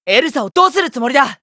エルサをどうするつもりだ？